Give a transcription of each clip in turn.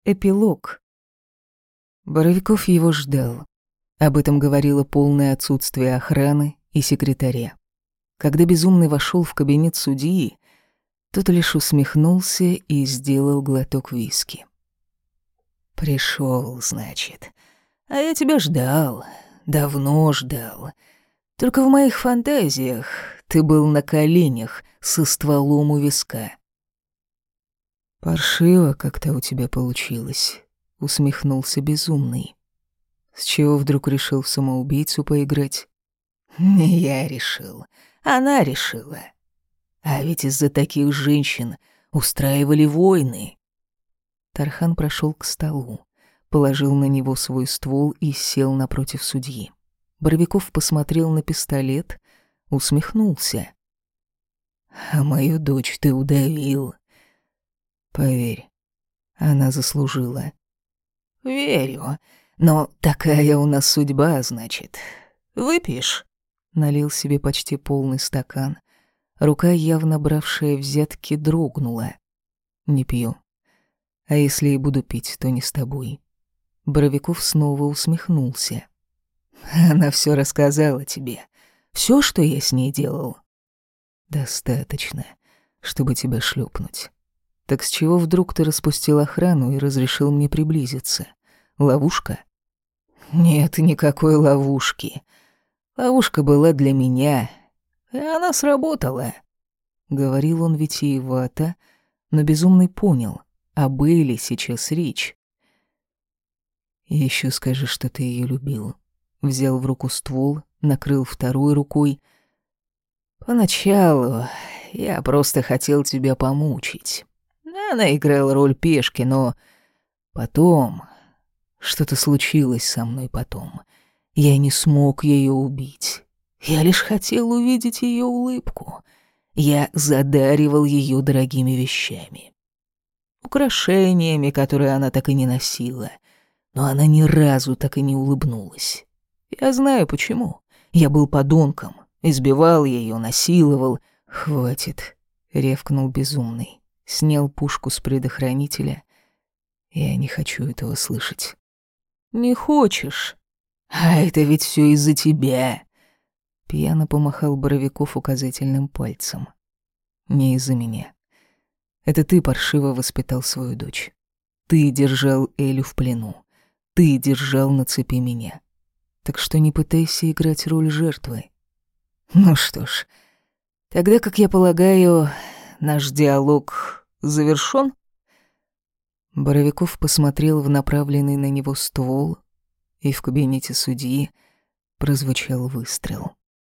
Эпилог. Боровиков его ждал. Об этом говорило полное отсутствие охраны и секретаря. Когда Безумный вошел в кабинет судьи, тот лишь усмехнулся и сделал глоток виски. «Пришел, значит. А я тебя ждал. Давно ждал. Только в моих фантазиях ты был на коленях со стволом у виска». «Паршиво как-то у тебя получилось», — усмехнулся Безумный. «С чего вдруг решил в самоубийцу поиграть?» «Не я решил, она решила. А ведь из-за таких женщин устраивали войны». Тархан прошел к столу, положил на него свой ствол и сел напротив судьи. Боровиков посмотрел на пистолет, усмехнулся. «А мою дочь ты удавил. Поверь, она заслужила». «Верю, но такая у нас судьба, значит. Выпьешь?» Налил себе почти полный стакан. Рука, явно бравшая взятки, дрогнула. «Не пью. А если и буду пить, то не с тобой». Боровиков снова усмехнулся. «Она все рассказала тебе. Все, что я с ней делал?» «Достаточно, чтобы тебя шлепнуть. Так с чего вдруг ты распустил охрану и разрешил мне приблизиться? Ловушка?» «Нет никакой ловушки. Ловушка была для меня, и она сработала». Говорил он витиевато, но Безумный понял, об Элле сейчас речь. «Еще скажи, что ты ее любил». Взял в руку ствол, накрыл второй рукой. «Поначалу я просто хотел тебя помучить. Она играла роль пешки, но потом... Что-то случилось со мной потом. Я не смог ее убить. Я лишь хотел увидеть ее улыбку. Я задаривал ее дорогими вещами. Украшениями, которые она так и не носила. Но она ни разу так и не улыбнулась. Я знаю почему. Я был подонком. Избивал ее, насиловал. «Хватит», — ревкнул Безумный. Снял пушку с предохранителя. «Я не хочу этого слышать». «Не хочешь? А это ведь все из-за тебя». Пьяно помахал Боровиков указательным пальцем. «Не из-за меня. Это ты паршиво воспитал свою дочь. Ты держал Элю в плену. Ты держал на цепи меня. Так что не пытайся играть роль жертвы». «Ну что ж, тогда, как я полагаю, наш диалог завершён?» Боровиков посмотрел в направленный на него ствол, и в кабинете судьи прозвучал выстрел.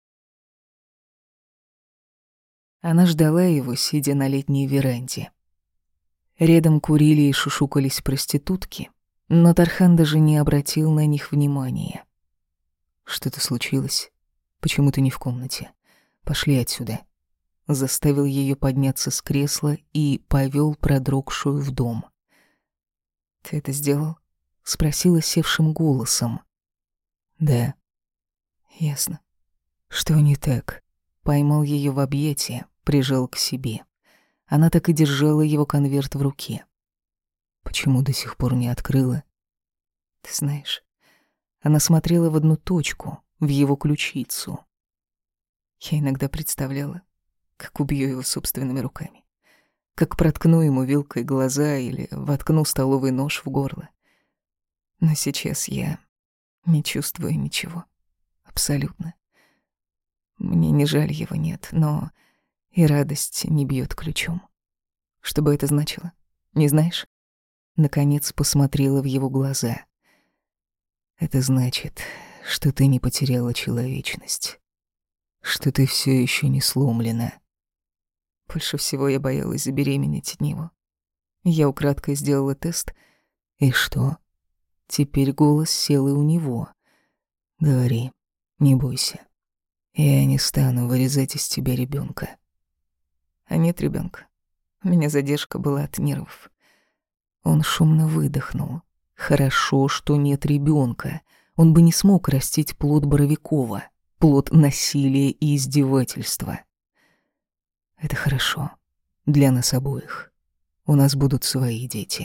Она ждала его, сидя на летней веранде. Рядом курили и шушукались проститутки, но Тархан даже не обратил на них внимания. «Что-то случилось? Почему ты не в комнате? Пошли отсюда». Заставил ее подняться с кресла и повел продрогшую в дом. «Ты это сделал?» — спросила севшим голосом. «Да». «Ясно. Что не так?» Поймал ее в объятия, прижал к себе. Она так и держала его конверт в руке. «Почему до сих пор не открыла?» «Ты знаешь...» Она смотрела в одну точку, в его ключицу. Я иногда представляла, как убью его собственными руками. Как проткну ему вилкой глаза или воткну столовый нож в горло. Но сейчас я не чувствую ничего. Абсолютно. Мне не жаль его, нет, но и радость не бьет ключом. Что бы это значило? Не знаешь? Наконец посмотрела в его глаза. Это значит, что ты не потеряла человечность. Что ты все еще не сломлена. Больше всего я боялась забеременеть от него. Я украдкой сделала тест. И что? Теперь голос сел и у него. Говори, не бойся. Я не стану вырезать из тебя ребенка. А нет ребенка. У меня задержка была от нервов. Он шумно выдохнул. Хорошо, что нет ребенка. Он бы не смог растить плод Боровикова, плод насилия и издевательства. Это хорошо. Для нас обоих. У нас будут свои дети.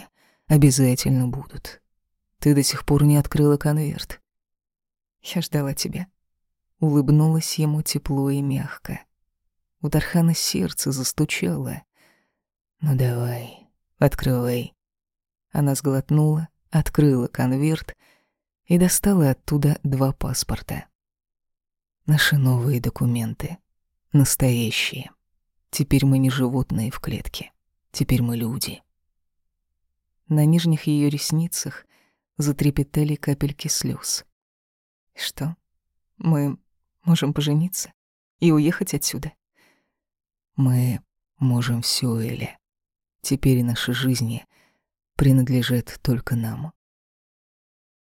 Обязательно будут. Ты до сих пор не открыла конверт. Я ждала тебя. Улыбнулась ему тепло и мягко. У Тархана сердце застучало. «Ну давай, открывай». Она сглотнула, открыла конверт и достала оттуда 2 паспорта. Наши новые документы. Настоящие. Теперь мы не животные в клетке. Теперь мы люди. На нижних ее ресницах затрепетали капельки слез. Что? Мы можем пожениться и уехать отсюда? Мы можем всё, Эля. Теперь наши жизни принадлежат только нам.